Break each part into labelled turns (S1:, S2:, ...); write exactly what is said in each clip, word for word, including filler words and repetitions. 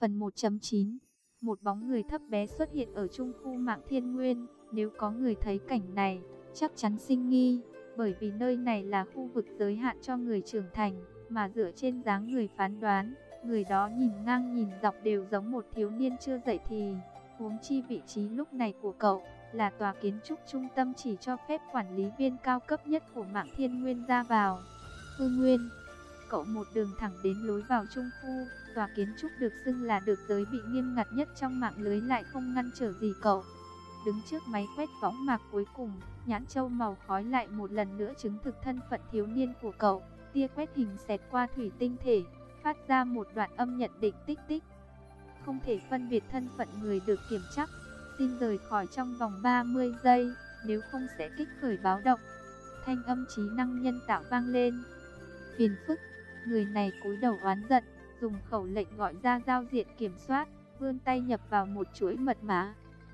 S1: Phần một chấm chín. Một bóng người thấp bé xuất hiện ở trung khu Mạc Thiên Nguyên. Nếu có người thấy cảnh này, chắc chắn sinh nghi, bởi vì nơi này là khu vực giới hạn cho người trưởng thành, mà dựa trên dáng người phán đoán, người đó nhìn ngang nhìn dọc đều giống một thiếu niên chưa dậy thì. Huống chi vị trí lúc này của cậu là tòa kiến trúc trung tâm chỉ cho phép quản lý viên cao cấp nhất của Mạc Thiên Nguyên ra vào. Hư Nguyên. Cậu một đường thẳng đến lối vào trung khu. Tòa kiến trúc được xưng là được giới bị nghiêm ngặt nhất trong mạng lưới lại không ngăn trở gì cậu. Đứng trước máy quét võng mạc cuối cùng, nhãn châu màu khói lại một lần nữa chứng thực thân phận thiếu niên của cậu. Tia quét hình xẹt qua thủy tinh thể, phát ra một đoạn âm nhận định tích tích. Không thể phân biệt thân phận người được kiểm chắc. Xin rời khỏi trong vòng ba mươi giây, nếu không sẽ kích khởi báo động. Thanh âm trí năng nhân tạo vang lên. Phiền phức. Người này cúi đầu oán giận, dùng khẩu lệnh gọi ra giao diện kiểm soát, vươn tay nhập vào một chuỗi mật mã.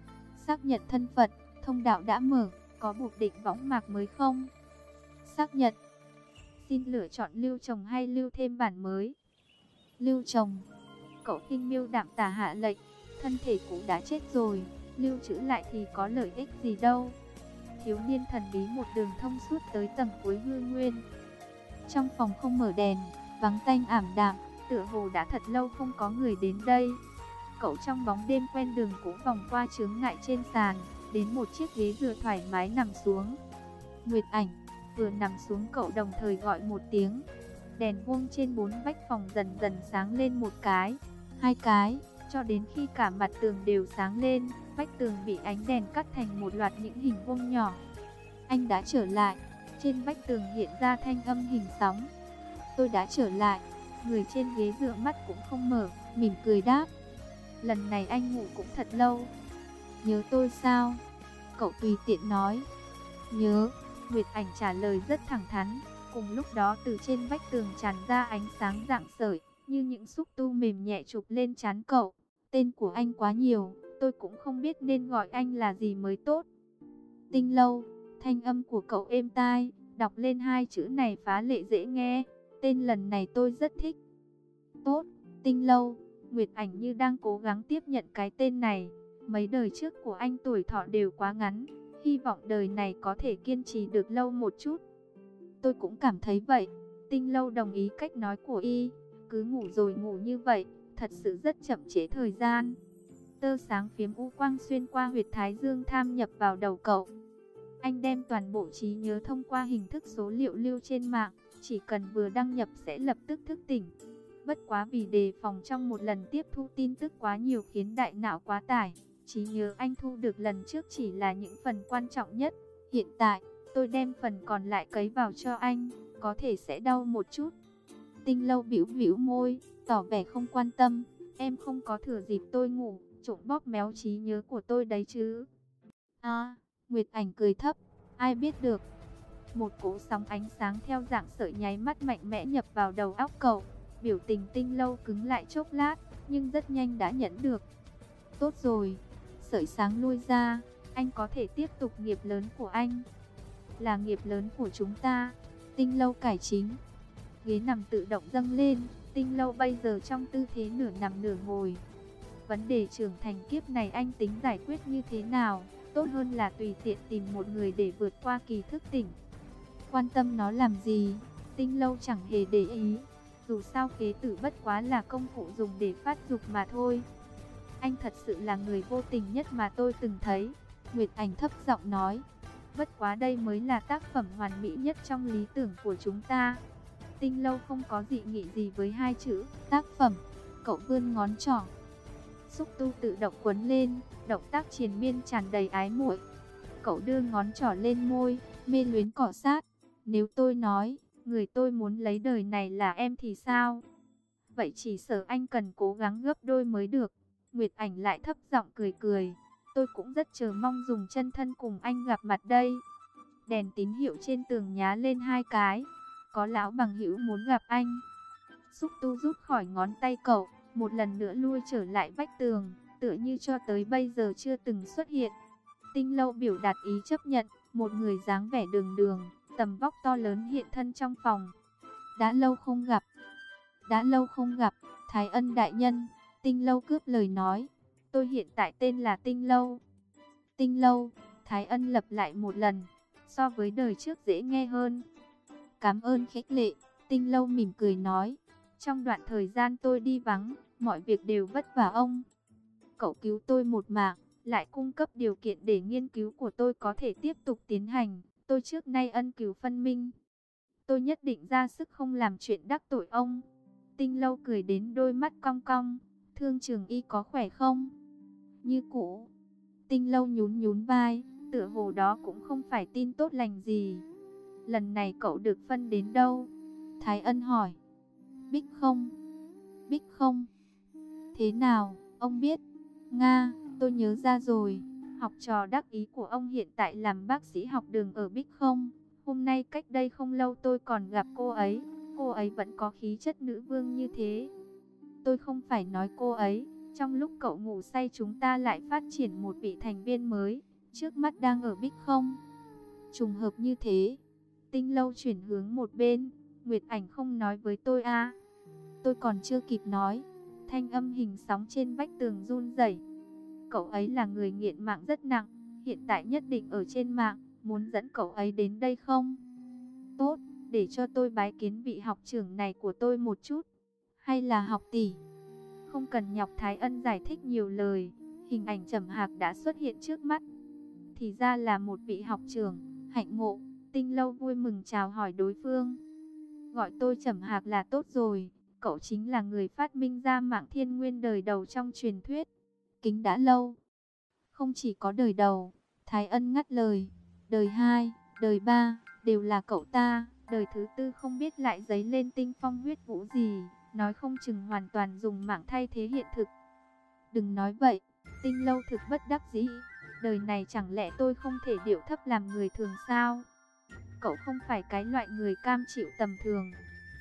S1: Xác nhận thân phận, thông đạo đã mở, có buộc định võng mạc mới không? Xác nhận. Xin lựa chọn lưu trồng hay lưu thêm bản mới? Lưu trồng. Cậu khinh miêu đạm tả hạ lệnh, thân thể cũ đã chết rồi, lưu trữ lại thì có lợi ích gì đâu. Thiếu niên thần bí một đường thông suốt tới tầng cuối hư nguyên. Trong phòng không mở đèn, vắng tanh ảm đạm, tựa hồ đã thật lâu không có người đến đây. Cậu trong bóng đêm quen đường cũ vòng qua chướng ngại trên sàn, đến một chiếc ghế dựa thoải mái nằm xuống. Nguyệt Ảnh. Vừa nằm xuống cậu đồng thời gọi một tiếng. Đèn vuông trên bốn vách phòng dần dần sáng lên một cái, hai cái, cho đến khi cả mặt tường đều sáng lên. Vách tường bị ánh đèn cắt thành một loạt những hình vuông nhỏ. Anh đã trở lại. Trên vách tường hiện ra thanh âm hình sóng. Tôi đã trở lại. Người trên ghế dựa mắt cũng không mở, mỉm cười đáp. Lần này anh ngủ cũng thật lâu. Nhớ tôi sao? Cậu tùy tiện nói. Nhớ. Nguyệt Ảnh trả lời rất thẳng thắn. Cùng lúc đó từ trên vách tường tràn ra ánh sáng rạng sởi, như những xúc tu mềm nhẹ chụp lên trán cậu. Tên của anh quá nhiều, tôi cũng không biết nên gọi anh là gì mới tốt. Tinh Lâu. Thanh âm của cậu êm tai, đọc lên hai chữ này phá lệ dễ nghe. Tên lần này tôi rất thích. Tốt, Tinh Lâu. Nguyệt Ảnh như đang cố gắng tiếp nhận cái tên này. Mấy đời trước của anh tuổi thọ đều quá ngắn, hy vọng đời này có thể kiên trì được lâu một chút. Tôi cũng cảm thấy vậy. Tinh Lâu đồng ý cách nói của y. Cứ ngủ rồi ngủ như vậy, thật sự rất chậm trễ thời gian. Tơ sáng phiếm u quang xuyên qua huyệt thái dương tham nhập vào đầu cậu. Anh đem toàn bộ trí nhớ thông qua hình thức số liệu lưu trên mạng, chỉ cần vừa đăng nhập sẽ lập tức thức tỉnh. Bất quá vì đề phòng trong một lần tiếp thu tin tức quá nhiều khiến đại não quá tải, trí nhớ anh thu được lần trước chỉ là những phần quan trọng nhất. Hiện tại, tôi đem phần còn lại cấy vào cho anh, có thể sẽ đau một chút. Tinh Lâu bĩu bĩu môi, tỏ vẻ không quan tâm. Em không có thừa dịp tôi ngủ, trộm bóp méo trí nhớ của tôi đấy chứ. À, Nguyệt Ảnh cười thấp, ai biết được. Một cỗ sóng ánh sáng theo dạng sợi nháy mắt mạnh mẽ nhập vào đầu óc cậu. Biểu tình Tinh Lâu cứng lại chốc lát, nhưng rất nhanh đã nhẫn được. Tốt rồi, sợi sáng lui ra, anh có thể tiếp tục nghiệp lớn của anh. Là nghiệp lớn của chúng ta. Tinh Lâu cải chính. Ghế nằm tự động dâng lên. Tinh Lâu bây giờ trong tư thế nửa nằm nửa ngồi. Vấn đề trưởng thành kiếp này anh tính giải quyết như thế nào? Tốt hơn là tùy tiện tìm một người để vượt qua kỳ thức tỉnh. Quan tâm nó làm gì? Tinh Lâu chẳng hề để ý. Dù sao khế tử bất quá là công cụ dùng để phát dục mà thôi. Anh thật sự là người vô tình nhất mà tôi từng thấy. Nguyệt Ảnh thấp giọng nói. Bất quá đây mới là tác phẩm hoàn mỹ nhất trong lý tưởng của chúng ta. Tinh Lâu không có dị nghị gì với hai chữ tác phẩm. Cậu vươn ngón trỏ. Xúc tu tự động quấn lên, động tác triền miên tràn đầy ái muội. Cậu đưa ngón trỏ lên môi, mê luyến cọ sát. Nếu tôi nói, người tôi muốn lấy đời này là em thì sao? Vậy chỉ sợ anh cần cố gắng gấp đôi mới được. Nguyệt Ảnh lại thấp giọng cười cười. Tôi cũng rất chờ mong dùng chân thân cùng anh gặp mặt đây. Đèn tín hiệu trên tường nhá lên hai cái. Có lão bằng hữu muốn gặp anh. Xúc tu rút khỏi ngón tay cậu, một lần nữa lui trở lại vách tường, tựa như cho tới bây giờ chưa từng xuất hiện. Tinh Lâu biểu đạt ý chấp nhận, một người dáng vẻ đường đường, tầm vóc to lớn hiện thân trong phòng. Đã lâu không gặp, đã lâu không gặp, Thái Ân đại nhân. Tinh Lâu cướp lời nói. Tôi hiện tại tên là Tinh Lâu. Tinh Lâu, Thái Ân lặp lại một lần, so với đời trước dễ nghe hơn. Cảm ơn khích lệ, Tinh Lâu mỉm cười nói. Trong đoạn thời gian tôi đi vắng, mọi việc đều vất vả ông. Cậu cứu tôi một mạng, lại cung cấp điều kiện để nghiên cứu của tôi có thể tiếp tục tiến hành. Tôi trước nay ân cứu phân minh. Tôi nhất định ra sức không làm chuyện đắc tội ông. Tinh Lâu cười đến đôi mắt cong cong. Thương Trường Y có khỏe không? Như cũ. Tinh Lâu nhún nhún vai, tựa hồ đó cũng không phải tin tốt lành gì. Lần này cậu được phân đến đâu? Thái Ân hỏi. Bích không? Bích không? Thế nào, ông biết? Nga, tôi nhớ ra rồi. Học trò đắc ý của ông hiện tại làm bác sĩ học đường ở Bích không? Hôm nay cách đây không lâu tôi còn gặp cô ấy. Cô ấy vẫn có khí chất nữ vương như thế. Tôi không phải nói cô ấy. Trong lúc cậu ngủ say chúng ta lại phát triển một vị thành viên mới. Trước mắt đang ở Bích không? Trùng hợp như thế. Tinh Lâu chuyển hướng một bên. Nguyệt Ảnh không nói với tôi à? Tôi còn chưa kịp nói. Thanh âm hình sóng trên vách tường run rẩy. Cậu ấy là người nghiện mạng rất nặng. Hiện tại nhất định ở trên mạng. Muốn dẫn cậu ấy đến đây không? Tốt, để cho tôi bái kiến vị học trưởng này của tôi một chút. Hay là học tỷ? Không cần nhọc Thái Ân giải thích nhiều lời. Hình ảnh Trầm Hạc đã xuất hiện trước mắt. Thì ra là một vị học trưởng, hạnh ngộ. Tinh Lâu vui mừng chào hỏi đối phương. Gọi tôi Trầm Hạc là tốt rồi. Cậu chính là người phát minh ra mạng thiên nguyên đời đầu trong truyền thuyết. Kính đã lâu. Không chỉ có đời đầu, Thái Ân ngắt lời. Đời hai, đời ba, đều là cậu ta. Đời thứ tư không biết lại dấy lên tinh phong huyết vũ gì. Nói không chừng hoàn toàn dùng mạng thay thế hiện thực. Đừng nói vậy, Tinh Lâu thực bất đắc dĩ. Đời này chẳng lẽ tôi không thể điệu thấp làm người thường sao? Cậu không phải cái loại người cam chịu tầm thường.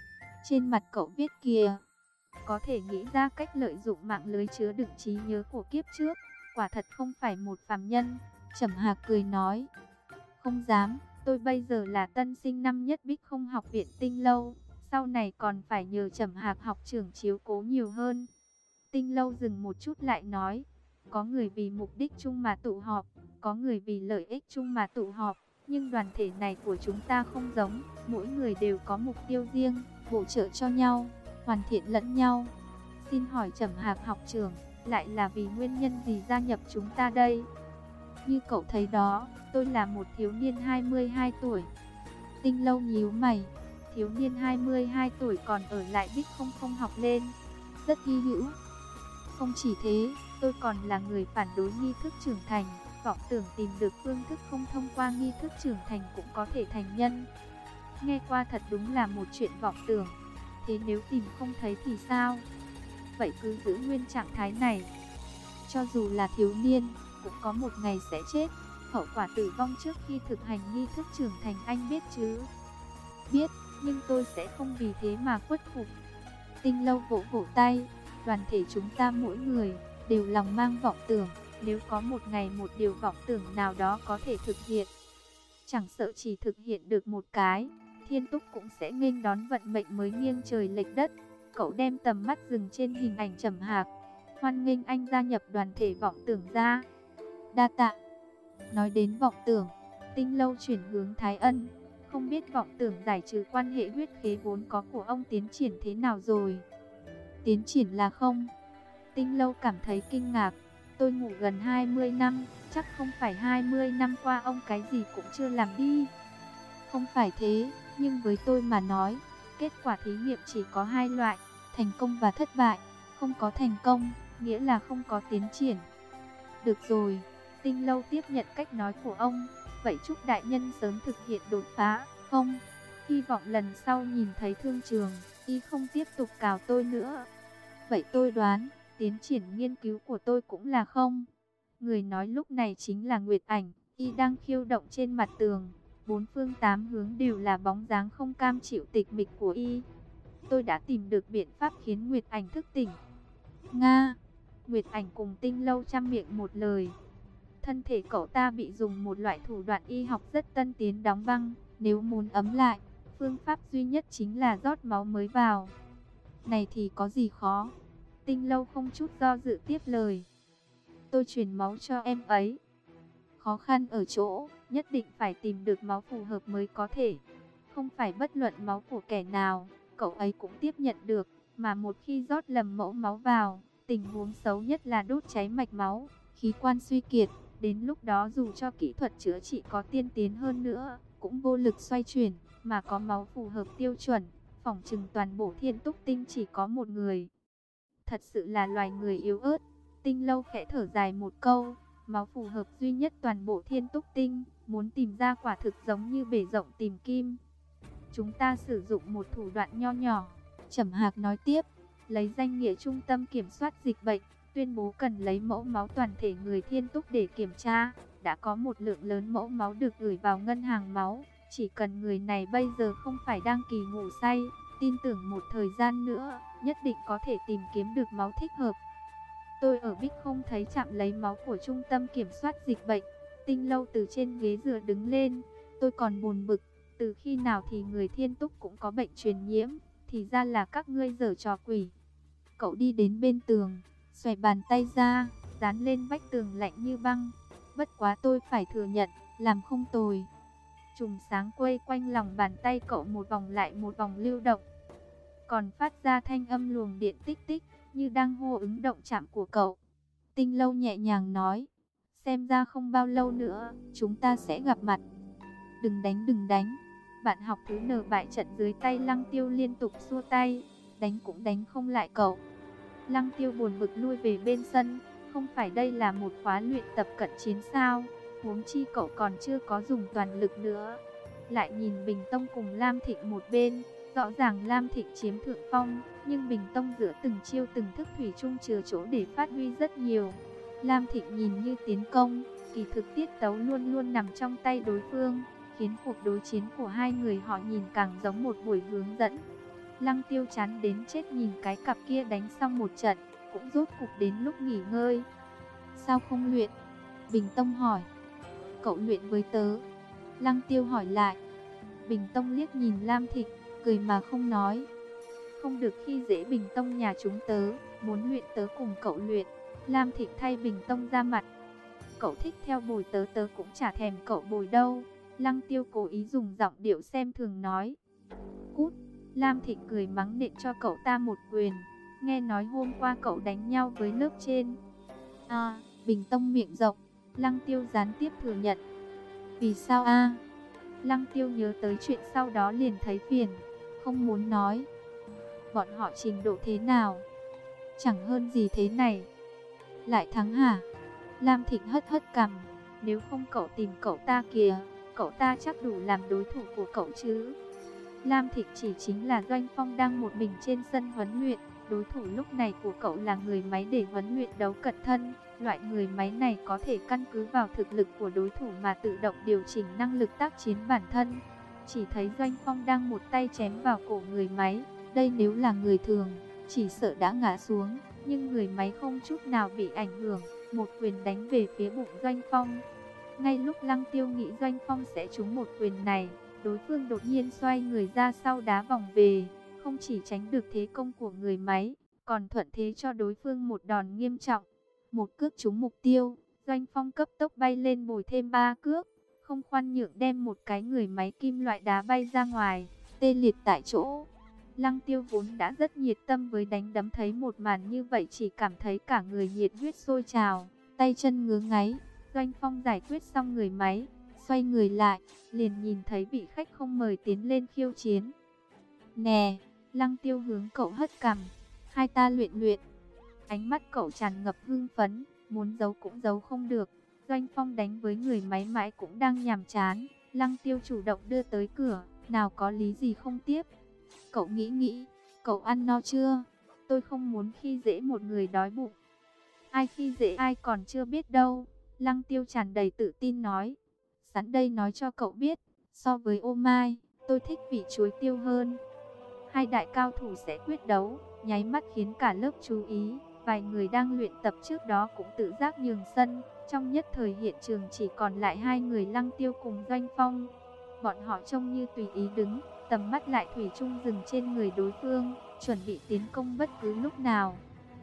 S1: Trên mặt cậu viết kìa. Có thể nghĩ ra cách lợi dụng mạng lưới chứa đựng trí nhớ của kiếp trước. Quả thật không phải một phàm nhân. Trầm Hạc cười nói. Không dám, tôi bây giờ là tân sinh năm nhất Bích không học viện Tinh Lâu. Sau này còn phải nhờ Trầm Hạc học trưởng chiếu cố nhiều hơn. Tinh Lâu dừng một chút lại nói. Có người vì mục đích chung mà tụ họp, có người vì lợi ích chung mà tụ họp. Nhưng đoàn thể này của chúng ta không giống, mỗi người đều có mục tiêu riêng, bổ trợ cho nhau, hoàn thiện lẫn nhau. Xin hỏi Trầm Hạc học trưởng, lại là vì nguyên nhân gì gia nhập chúng ta đây? Như cậu thấy đó, tôi là một thiếu niên hai mươi hai tuổi. Tinh Lâu nhíu mày, thiếu niên hai mươi hai tuổi còn ở lại Bích không không học lên, rất hy hữu. Không chỉ thế, tôi còn là người phản đối nghi thức trưởng thành, vọng tưởng tìm được phương thức không thông qua nghi thức trưởng thành cũng có thể thành nhân. Nghe qua thật đúng là một chuyện vọng tưởng. Thế nếu tìm không thấy thì sao? Vậy cứ giữ nguyên trạng thái này. Cho dù là thiếu niên, cũng có một ngày sẽ chết. Hậu quả tử vong trước khi thực hành nghi thức trưởng thành anh biết chứ? Biết, nhưng tôi sẽ không vì thế mà khuất phục. Tinh Lâu vỗ vỗ tay. Đoàn thể chúng ta mỗi người đều lòng mang vọng tưởng. Nếu có một ngày một điều vọng tưởng nào đó có thể thực hiện, chẳng sợ chỉ thực hiện được một cái, Thiên Túc cũng sẽ nghênh đón vận mệnh mới nghiêng trời lệch đất. Cậu đem tầm mắt dừng trên hình ảnh Trầm Hạc. Hoan nghênh anh gia nhập đoàn thể vọng tưởng ra. Đa tạ. Nói đến vọng tưởng, Tinh Lâu chuyển hướng Thái Ân. Không biết vọng tưởng giải trừ quan hệ huyết khế vốn có của ông tiến triển thế nào rồi? Tiến triển là không? Tinh Lâu cảm thấy kinh ngạc. Tôi ngủ gần hai mươi năm, chắc không phải hai mươi năm qua ông cái gì cũng chưa làm đi. Không phải thế, nhưng với tôi mà nói, kết quả thí nghiệm chỉ có hai loại, thành công và thất bại. Không có thành công, nghĩa là không có tiến triển. Được rồi, Tinh Lâu tiếp nhận cách nói của ông. Vậy chúc đại nhân sớm thực hiện đột phá, không? Hy vọng lần sau nhìn thấy Thương Trường Y không tiếp tục cào tôi nữa. Vậy tôi đoán, tiến triển nghiên cứu của tôi cũng là không. Người nói lúc này chính là Nguyệt Ảnh. Y đang khiêu động trên mặt tường. Bốn phương tám hướng đều là bóng dáng không cam chịu tịch mịch của Y. Tôi đã tìm được biện pháp khiến Nguyệt Ảnh thức tỉnh. Nga. Nguyệt Ảnh cùng Tinh Lâu trăm miệng một lời. Thân thể cậu ta bị dùng một loại thủ đoạn y học rất tân tiến đóng băng. Nếu muốn ấm lại, phương pháp duy nhất chính là rót máu mới vào. Này thì có gì khó. Tinh Lâu không chút do dự tiếp lời. Tôi truyền máu cho em ấy. Khó khăn ở chỗ, nhất định phải tìm được máu phù hợp mới có thể. Không phải bất luận máu của kẻ nào, cậu ấy cũng tiếp nhận được. Mà một khi rót lầm mẫu máu vào, tình huống xấu nhất là đốt cháy mạch máu, khí quan suy kiệt. Đến lúc đó dù cho kỹ thuật chữa trị có tiên tiến hơn nữa, cũng vô lực xoay chuyển. Mà có máu phù hợp tiêu chuẩn, phỏng chừng toàn bộ Thiên Túc Tinh chỉ có một người. Thật sự là loài người yếu ớt. Tinh Lâu khẽ thở dài một câu. Máu phù hợp duy nhất toàn bộ Thiên Túc Tinh, muốn tìm ra quả thực giống như bể rộng tìm kim. Chúng ta sử dụng một thủ đoạn nho nhỏ. Trầm Hạc nói tiếp, lấy danh nghĩa trung tâm kiểm soát dịch bệnh, tuyên bố cần lấy mẫu máu toàn thể người Thiên Túc để kiểm tra. Đã có một lượng lớn mẫu máu được gửi vào ngân hàng máu. Chỉ cần người này bây giờ không phải đang kỳ ngủ say, tin tưởng một thời gian nữa, nhất định có thể tìm kiếm được máu thích hợp. Tôi ở Bích không thấy trạm lấy máu của trung tâm kiểm soát dịch bệnh. Tinh Lâu từ trên ghế dựa đứng lên. Tôi còn buồn bực, từ khi nào thì người Thiên Túc cũng có bệnh truyền nhiễm, thì ra là các ngươi giở trò quỷ. Cậu đi đến bên tường, xòe bàn tay ra, dán lên vách tường lạnh như băng. Bất quá tôi phải thừa nhận, làm không tồi. Chùm sáng quay quanh lòng bàn tay cậu một vòng lại một vòng lưu động, còn phát ra thanh âm luồng điện tích tích, như đang hô ứng động chạm của cậu. Tinh Lâu nhẹ nhàng nói, xem ra không bao lâu nữa, chúng ta sẽ gặp mặt. Đừng đánh đừng đánh. Bạn học thứ nở bại trận dưới tay Lăng Tiêu liên tục xua tay, đánh cũng đánh không lại cậu. Lăng Tiêu buồn bực lui về bên sân, không phải đây là một khóa luyện tập cận chiến sao, huống chi cậu còn chưa có dùng toàn lực nữa. Lại nhìn Bình Tông cùng Lam Thịnh một bên, rõ ràng Lam Thịnh chiếm thượng phong, nhưng Bình Tông giữa từng chiêu từng thức thủy chung chứa chỗ để phát huy rất nhiều. Lam Thịnh nhìn như tiến công, kỳ thực tiết tấu luôn luôn nằm trong tay đối phương, khiến cuộc đối chiến của hai người họ nhìn càng giống một buổi hướng dẫn. Lăng Tiêu chán đến chết nhìn cái cặp kia đánh xong một trận, cũng rốt cục đến lúc nghỉ ngơi. Sao không luyện? Bình Tông hỏi. Cậu luyện với tớ. Lăng Tiêu hỏi lại. Bình Tông liếc nhìn Lam Thịnh, cười mà không nói. Không được khi dễ Bình Tông nhà chúng tớ, muốn luyện tớ cùng cậu luyện. Lam Thịnh thay Bình Tông ra mặt. Cậu thích theo bồi tớ tớ cũng chả thèm cậu bồi đâu. Lăng Tiêu cố ý dùng giọng điệu xem thường nói. Cút. Lam Thịnh cười mắng nện cho cậu ta một quyền. Nghe nói hôm qua cậu đánh nhau với lớp trên. À, Bình Tông miệng rộng. Lăng Tiêu gián tiếp thừa nhận. Vì sao a? À? Lăng Tiêu nhớ tới chuyện sau đó liền thấy phiền, không muốn nói. Bọn họ trình độ thế nào? Chẳng hơn gì thế này. Lại thắng hả? Lam Thịnh hất hất cằm. Nếu không cậu tìm cậu ta kìa, cậu ta chắc đủ làm đối thủ của cậu chứ. Lam Thịnh chỉ chính là Doanh Phong đang một mình trên sân huấn luyện. Đối thủ lúc này của cậu là người máy để huấn luyện đấu cận thân. Loại người máy này có thể căn cứ vào thực lực của đối thủ mà tự động điều chỉnh năng lực tác chiến bản thân. Chỉ thấy Doanh Phong đang một tay chém vào cổ người máy. Đây nếu là người thường, chỉ sợ đã ngã xuống. Nhưng người máy không chút nào bị ảnh hưởng. Một quyền đánh về phía bụng Doanh Phong. Ngay lúc Lăng Tiêu nghĩ Doanh Phong sẽ trúng một quyền này, đối phương đột nhiên xoay người ra sau đá vòng về. Không chỉ tránh được thế công của người máy, còn thuận thế cho đối phương một đòn nghiêm trọng. Một cước trúng mục tiêu, Doanh Phong cấp tốc bay lên bồi thêm ba cước, không khoan nhượng đem một cái người máy kim loại đá bay ra ngoài, tê liệt tại chỗ. Lăng Tiêu vốn đã rất nhiệt tâm với đánh đấm, thấy một màn như vậy chỉ cảm thấy cả người nhiệt huyết sôi trào, tay chân ngứa ngáy. Doanh Phong giải quyết xong người máy, xoay người lại, liền nhìn thấy vị khách không mời tiến lên khiêu chiến. Nè, Lăng Tiêu hướng cậu hất cằm, hai ta luyện luyện. Ánh mắt cậu tràn ngập hưng phấn, muốn giấu cũng giấu không được. Doanh Phong đánh với người máy mãi cũng đang nhàm chán. Lăng Tiêu chủ động đưa tới cửa, nào có lý gì không tiếp. Cậu nghĩ nghĩ, cậu ăn no chưa? Tôi không muốn khi dễ một người đói bụng. Ai khi dễ ai còn chưa biết đâu. Lăng Tiêu tràn đầy tự tin nói. Sẵn đây nói cho cậu biết, so với ô mai, tôi thích vị chuối tiêu hơn. Hai đại cao thủ sẽ quyết đấu, nháy mắt khiến cả lớp chú ý. Vài người đang luyện tập trước đó cũng tự giác nhường sân. Trong nhất thời hiện trường chỉ còn lại hai người Lăng Tiêu cùng Doanh Phong. Bọn họ trông như tùy ý đứng, tầm mắt lại thủy chung dừng trên người đối phương, chuẩn bị tiến công bất cứ lúc nào.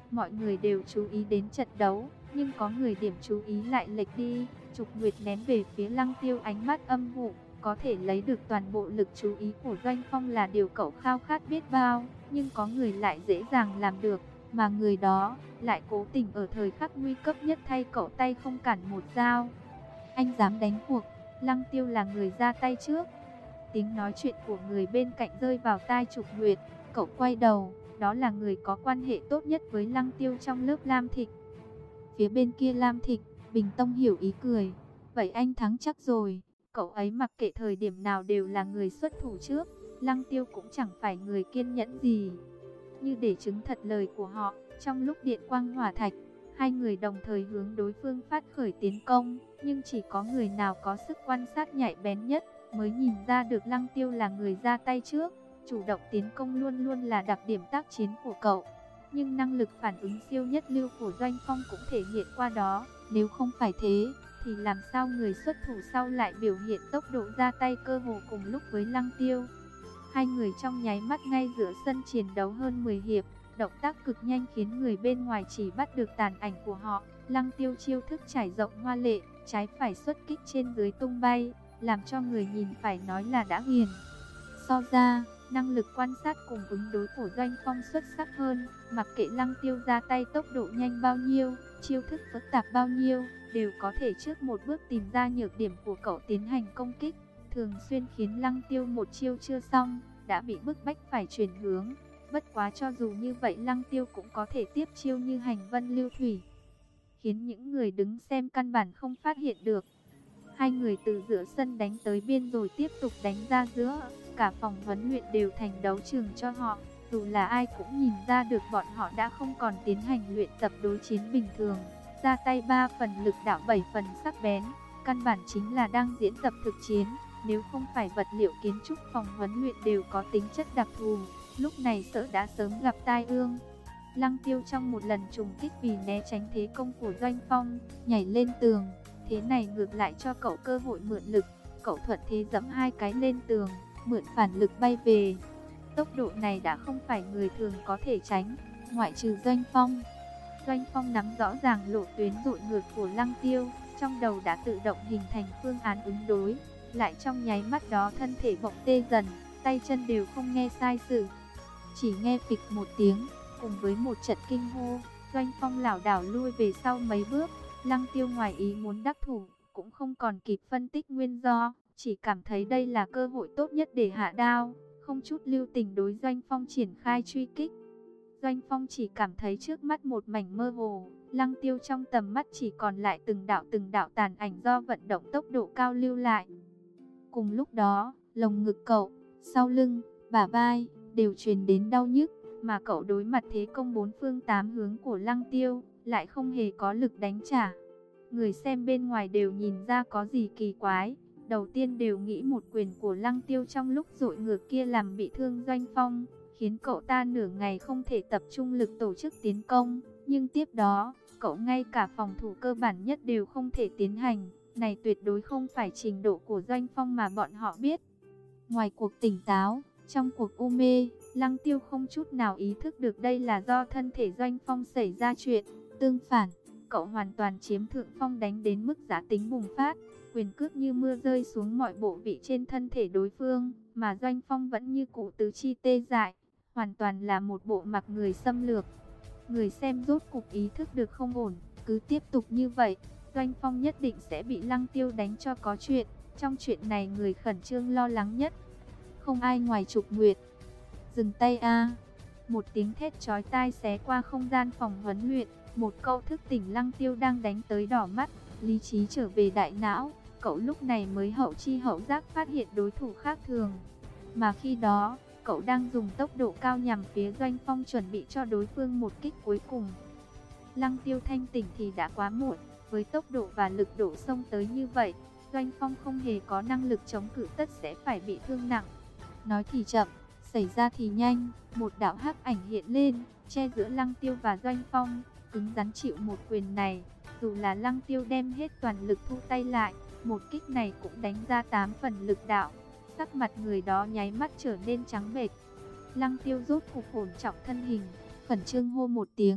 S1: Mọi người đều chú ý đến trận đấu, nhưng có người điểm chú ý lại lệch đi. Trục Nguyệt ném về phía Lăng Tiêu ánh mắt âm vụ, có thể lấy được toàn bộ lực chú ý của Doanh Phong là điều cậu khao khát biết bao, nhưng có người lại dễ dàng làm được, mà người đó lại cố tình ở thời khắc nguy cấp nhất thay cậu tay không cản một dao. Anh dám đánh cuộc? Lăng Tiêu là người ra tay trước. Tiếng nói chuyện của người bên cạnh rơi vào tai Trục Nguyệt, cậu quay đầu, đó là người có quan hệ tốt nhất với Lăng Tiêu trong lớp Lam Thịnh. Phía bên kia Lam Thịnh, Bình Tông hiểu ý cười, vậy anh thắng chắc rồi. Cậu ấy mặc kệ thời điểm nào đều là người xuất thủ trước, Lăng Tiêu cũng chẳng phải người kiên nhẫn gì. Như để chứng thật lời của họ, trong lúc điện quang hỏa thạch, hai người đồng thời hướng đối phương phát khởi tiến công, nhưng chỉ có người nào có sức quan sát nhạy bén nhất mới nhìn ra được Lăng Tiêu là người ra tay trước. Chủ động tiến công luôn luôn là đặc điểm tác chiến của cậu, nhưng năng lực phản ứng siêu nhất lưu của Doanh Phong cũng thể hiện qua đó. Nếu không phải thế, thì làm sao người xuất thủ sau lại biểu hiện tốc độ ra tay cơ hồ cùng lúc với Lăng Tiêu. Hai người trong nháy mắt ngay giữa sân chiến đấu hơn mười hiệp, động tác cực nhanh khiến người bên ngoài chỉ bắt được tàn ảnh của họ. Lăng Tiêu chiêu thức trải rộng hoa lệ, trái phải xuất kích trên dưới tung bay, làm cho người nhìn phải nói là đã huyền. So ra, năng lực quan sát cùng ứng đối của Doanh Phong xuất sắc hơn, mặc kệ Lăng Tiêu ra tay tốc độ nhanh bao nhiêu, chiêu thức phức tạp bao nhiêu, đều có thể trước một bước tìm ra nhược điểm của cậu tiến hành công kích, thường xuyên khiến Lăng Tiêu một chiêu chưa xong, đã bị bức bách phải chuyển hướng. Bất quá cho dù như vậy Lăng Tiêu cũng có thể tiếp chiêu như hành vân lưu thủy, khiến những người đứng xem căn bản không phát hiện được. Hai người từ giữa sân đánh tới biên rồi tiếp tục đánh ra giữa, cả phòng huấn luyện đều thành đấu trường cho họ. Dù là ai cũng nhìn ra được bọn họ đã không còn tiến hành luyện tập đối chiến bình thường, ra tay ba phần lực đạo bảy phần sắc bén, căn bản chính là đang diễn tập thực chiến. Nếu không phải vật liệu kiến trúc phòng huấn luyện đều có tính chất đặc thù, lúc này sợ đã sớm gặp tai ương. Lăng Tiêu trong một lần trùng kích vì né tránh thế công của Doanh Phong, nhảy lên tường. Thế này ngược lại cho cậu cơ hội mượn lực, cậu thuận thế giẫm hai cái lên tường, mượn phản lực bay về. Tốc độ này đã không phải người thường có thể tránh, ngoại trừ Doanh Phong. Doanh Phong nắm rõ ràng lộ tuyến dội ngược của Lăng Tiêu, trong đầu đã tự động hình thành phương án ứng đối, lại trong nháy mắt đó thân thể bỗng tê dần, tay chân đều không nghe sai sự. Chỉ nghe phịch một tiếng, cùng với một trận kinh hô, Doanh Phong lảo đảo lui về sau mấy bước. Lăng Tiêu ngoài ý muốn đắc thủ, cũng không còn kịp phân tích nguyên do, chỉ cảm thấy đây là cơ hội tốt nhất để hạ đao, không chút lưu tình đối Doanh Phong triển khai truy kích. Doanh Phong chỉ cảm thấy trước mắt một mảnh mơ hồ, Lăng Tiêu trong tầm mắt chỉ còn lại từng đạo từng đạo tàn ảnh do vận động tốc độ cao lưu lại. Cùng lúc đó, lồng ngực cậu, sau lưng, bả vai đều truyền đến đau nhức, mà cậu đối mặt thế công bốn phương tám hướng của Lăng Tiêu, lại không hề có lực đánh trả. Người xem bên ngoài đều nhìn ra có gì kỳ quái, đầu tiên đều nghĩ một quyền của Lăng Tiêu trong lúc dội ngược kia làm bị thương Doanh Phong, khiến cậu ta nửa ngày không thể tập trung lực tổ chức tiến công, nhưng tiếp đó, cậu ngay cả phòng thủ cơ bản nhất đều không thể tiến hành, này tuyệt đối không phải trình độ của Doanh Phong mà bọn họ biết. Ngoài cuộc tỉnh táo, trong cuộc u mê, Lăng Tiêu không chút nào ý thức được đây là do thân thể Doanh Phong xảy ra chuyện. Tương phản, cậu hoàn toàn chiếm thượng phong đánh đến mức giá tính bùng phát, quyền cước như mưa rơi xuống mọi bộ vị trên thân thể đối phương, mà Doanh Phong vẫn như cũ tứ chi tê dại, hoàn toàn là một bộ mặt người xâm lược. Người xem rốt cục ý thức được không ổn, cứ tiếp tục như vậy, Doanh Phong nhất định sẽ bị Lăng Tiêu đánh cho có chuyện. Trong chuyện này người khẩn trương lo lắng nhất, không ai ngoài Trục Nguyệt. Dừng tay a! Một tiếng thét chói tai xé qua không gian phòng huấn luyện, một câu thức tỉnh Lăng Tiêu đang đánh tới đỏ mắt, lý trí trở về đại não, cậu lúc này mới hậu chi hậu giác phát hiện đối thủ khác thường. Mà khi đó, cậu đang dùng tốc độ cao nhằm phía Doanh Phong chuẩn bị cho đối phương một kích cuối cùng. Lăng Tiêu thanh tỉnh thì đã quá muộn, với tốc độ và lực độ xông tới như vậy, Doanh Phong không hề có năng lực chống cự, tất sẽ phải bị thương nặng. Nói thì chậm, xảy ra thì nhanh, một đạo hắc ảnh hiện lên, che giữa Lăng Tiêu và Doanh Phong, cứng rắn chịu một quyền này. Dù là Lăng Tiêu đem hết toàn lực thu tay lại, một kích này cũng đánh ra tám phần lực đạo. Sắc mặt người đó nháy mắt trở nên trắng bệch. Lăng Tiêu rốt cục ổn trọng thân hình, khẩn trương hô một tiếng,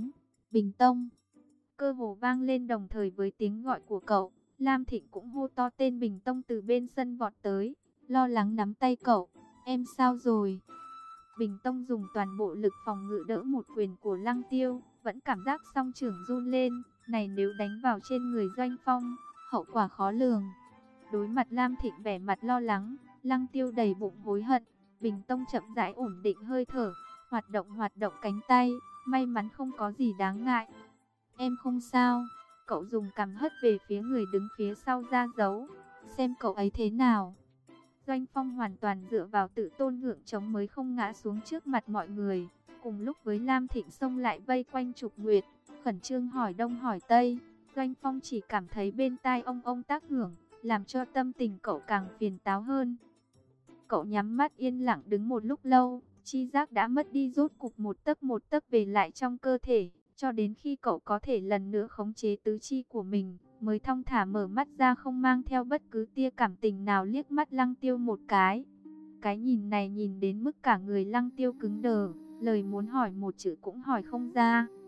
S1: Bình Tông. Cơ hồ vang lên đồng thời với tiếng gọi của cậu. Lam Thịnh cũng hô to tên Bình Tông từ bên sân vọt tới, lo lắng nắm tay cậu. Em sao rồi? Bình Tông dùng toàn bộ lực phòng ngự đỡ một quyền của Lăng Tiêu, vẫn cảm giác song trưởng run lên. Này nếu đánh vào trên người Doanh Phong, hậu quả khó lường. Đối mặt Lam Thịnh vẻ mặt lo lắng, Lăng Tiêu đầy bụng hối hận. Bình Tông chậm rãi ổn định hơi thở, hoạt động hoạt động cánh tay, may mắn không có gì đáng ngại. Em không sao. Cậu dùng cằm hất về phía người đứng phía sau ra dấu, xem cậu ấy thế nào. Doanh Phong hoàn toàn dựa vào tự tôn gượng chống mới không ngã xuống trước mặt mọi người. Cùng lúc với Lam Thịnh xông lại vây quanh Trục Nguyệt, khẩn trương hỏi đông hỏi tây. Doanh Phong chỉ cảm thấy bên tai ông ông tác hưởng, làm cho tâm tình cậu càng phiền táo hơn. Cậu nhắm mắt yên lặng đứng một lúc lâu, chi giác đã mất đi, rốt cục một tấc một tấc về lại trong cơ thể. Cho đến khi cậu có thể lần nữa khống chế tứ chi của mình, mới thong thả mở mắt ra, không mang theo bất cứ tia cảm tình nào, liếc mắt Lăng Tiêu một cái. Cái nhìn này nhìn đến mức cả người Lăng Tiêu cứng đờ, lời muốn hỏi một chữ cũng hỏi không ra.